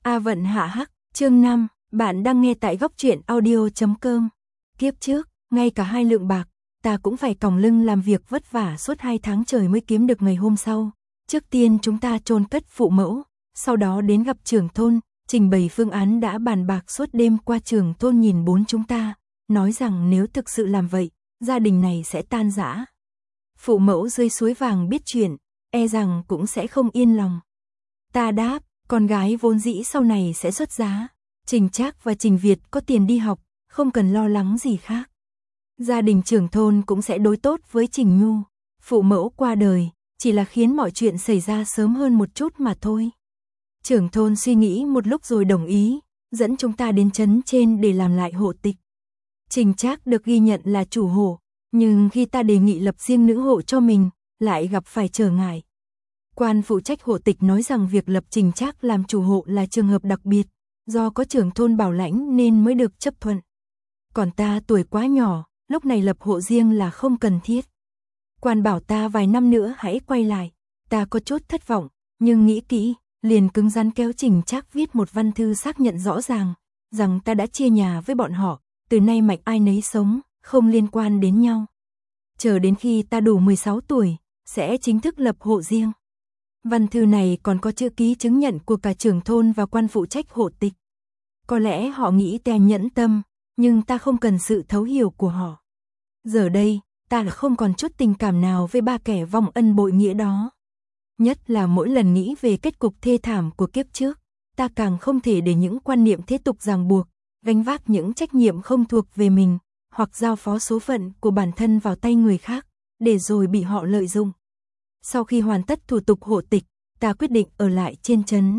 A Vận Hạ Hắc, chương 5, bạn đang nghe tại góc truyện audio.com. Kiếp trước, ngay cả 2 lượng bạc, ta cũng phải còng lưng làm việc vất vả suốt 2 tháng trời mới kiếm được ngày hôm sau. Trước tiên chúng ta chôn cất phụ mẫu, sau đó đến gặp trưởng thôn, trình bày phương án đã bàn bạc suốt đêm qua. Trưởng thôn nhìn bốn chúng ta, nói rằng nếu thực sự làm vậy, gia đình này sẽ tan rã. Phụ mẫu dưới suối vàng biết chuyện, e rằng cũng sẽ không yên lòng. Ta đáp, con gái vốn dĩ sau này sẽ xuất giá, Trình Trác và Trình Việt có tiền đi học, không cần lo lắng gì khác. Gia đình trưởng thôn cũng sẽ đối tốt với Trình Nhu. Phụ mẫu qua đời, chỉ là khiến mọi chuyện xảy ra sớm hơn một chút mà thôi. Trưởng thôn suy nghĩ một lúc rồi đồng ý, dẫn chúng ta đến trấn trên để làm lại hộ tịch. Trình Trác được ghi nhận là chủ hộ, nhưng khi ta đề nghị lập riêng nữ hộ cho mình, lại gặp phải trở ngại. Quan phụ trách hộ tịch nói rằng việc lập Trình Trác làm chủ hộ là trường hợp đặc biệt, do có trưởng thôn bảo lãnh nên mới được chấp thuận. Còn ta tuổi quá nhỏ, lúc này lập hộ riêng là không cần thiết. Quan bảo ta vài năm nữa hãy quay lại, ta có chút thất vọng, nhưng nghĩ kỹ, liền cứng rắn kéo Trình Trác viết một văn thư xác nhận rõ ràng, rằng ta đã chia nhà với bọn họ, từ nay mạch ai nấy sống, không liên quan đến nhau. Chờ đến khi ta đủ 16 tuổi, sẽ chính thức lập hộ riêng. Văn thư này còn có chữ ký chứng nhận của cả trưởng thôn và quan phụ trách hộ tịch. Có lẽ họ nghĩ ta nhẫn tâm, nhưng ta không cần sự thấu hiểu của họ. Giờ đây, ta không còn chút tình cảm nào với ba kẻ vong ân bội nghĩa đó. Nhất là mỗi lần nghĩ về kết cục thê thảm của kiếp trước, ta càng không thể để những quan niệm thế tục ràng buộc, gánh vác những trách nhiệm không thuộc về mình, hoặc giao phó số phận của bản thân vào tay người khác, để rồi bị họ lợi dụng. Sau khi hoàn tất thủ tục hộ tịch, ta quyết định ở lại trên trấn.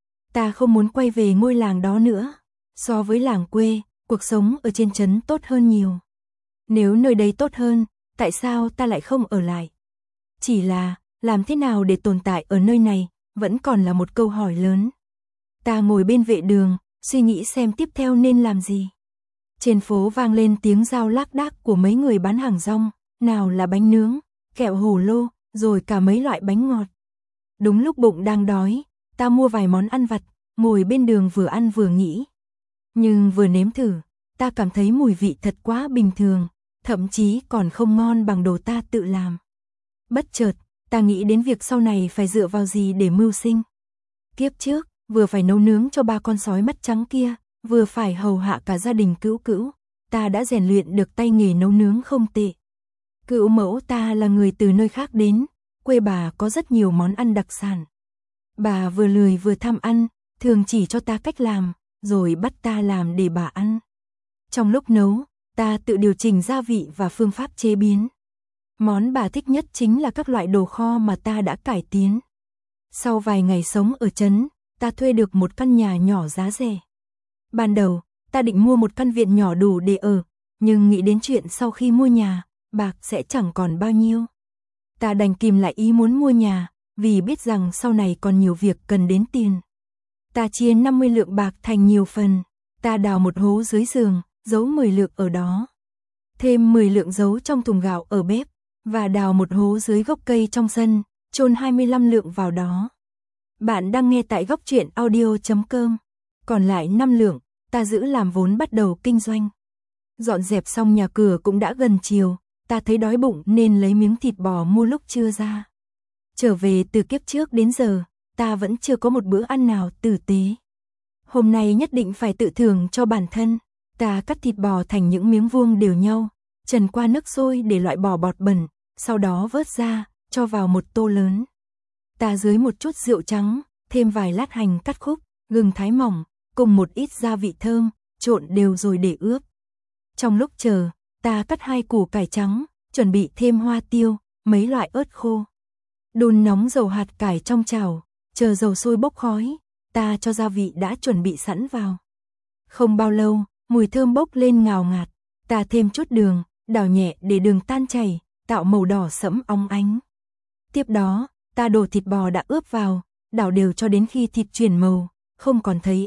Ta không muốn quay về ngôi làng đó nữa. So với làng quê, cuộc sống ở trên trấn tốt hơn nhiều. Nếu nơi đây tốt hơn, tại sao ta lại không ở lại? Chỉ là, làm thế nào để tồn tại ở nơi này, vẫn còn là một câu hỏi lớn. Ta ngồi bên vệ đường, suy nghĩ xem tiếp theo nên làm gì. Trên phố vang lên tiếng rao lác đác của mấy người bán hàng rong, nào là bánh nướng, kẹo hồ lô, rồi cả mấy loại bánh ngọt. Đúng lúc bụng đang đói, ta mua vài món ăn vặt, ngồi bên đường vừa ăn vừa nghĩ. Nhưng vừa nếm thử, ta cảm thấy mùi vị thật quá bình thường, thậm chí còn không ngon bằng đồ ta tự làm. Bất chợt, ta nghĩ đến việc sau này phải dựa vào gì để mưu sinh. Kiếp trước, vừa phải nấu nướng cho 3 con sói mắt trắng kia, vừa phải hầu hạ cả gia đình Cữu Cữu, ta đã rèn luyện được tay nghề nấu nướng không tệ. Cữu mẫu ta là người từ nơi khác đến, quê bà có rất nhiều món ăn đặc sản. Bà vừa lười vừa tham ăn, thường chỉ cho ta cách làm, rồi bắt ta làm để bà ăn. Trong lúc nấu, ta tự điều chỉnh gia vị và phương pháp chế biến. Món bà thích nhất chính là các loại đồ kho mà ta đã cải tiến. Sau vài ngày sống ở trấn, ta thuê được một căn nhà nhỏ giá rẻ. Ban đầu, ta định mua một căn viện nhỏ đủ để ở, nhưng nghĩ đến chuyện sau khi mua nhà, bạc sẽ chẳng còn bao nhiêu. Ta đành kìm lại ý muốn mua nhà, vì biết rằng sau này còn nhiều việc cần đến tiền. Ta chia 50 lượng bạc thành nhiều phần, ta đào một hố dưới giường, giấu 10 lượng ở đó. Thêm 10 lượng giấu trong thùng gạo ở bếp, và đào một hố dưới gốc cây trong sân, chôn 25 lượng vào đó. Bạn đang nghe tại góc truyện audio.com. Còn lại 5 lượng, ta giữ làm vốn bắt đầu kinh doanh. Dọn dẹp xong nhà cửa cũng đã gần chiều, ta thấy đói bụng nên lấy miếng thịt bò mua lúc trưa ra. Trở về từ kiếp trước đến giờ, ta vẫn chưa có một bữa ăn nào tử tế. Hôm nay nhất định phải tự thưởng cho bản thân. Ta cắt thịt bò thành những miếng vuông đều nhau, trần qua nước sôi để loại bỏ bọt bẩn, sau đó vớt ra, cho vào một tô lớn. Ta dưới một chút rượu trắng, thêm vài lát hành cắt khúc, gừng thái mỏng, cùng một ít gia vị thơm, trộn đều rồi để ướp. Trong lúc chờ, ta cắt 2 củ cải trắng, chuẩn bị thêm hoa tiêu, mấy loại ớt khô. Đun nóng dầu hạt cải trong chảo, chờ dầu sôi bốc khói, ta cho gia vị đã chuẩn bị sẵn vào. Không bao lâu, mùi thơm bốc lên ngào ngạt, ta thêm chút đường, đảo nhẹ để đường tan chảy, tạo màu đỏ sẫm óng ánh. Tiếp đó, ta đổ thịt bò đã ướp vào, đảo đều cho đến khi thịt chuyển màu, không còn thấy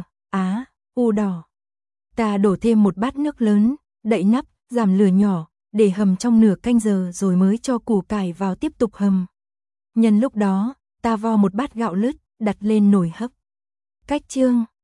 u đỏ. Ta đổ thêm một bát nước lớn, đậy nắp, giảm lửa nhỏ, để hầm trong nửa canh giờ rồi mới cho củ cải vào tiếp tục hầm. Nhân lúc đó, ta vo một bát gạo lứt, đặt lên nồi hấp. Cách chương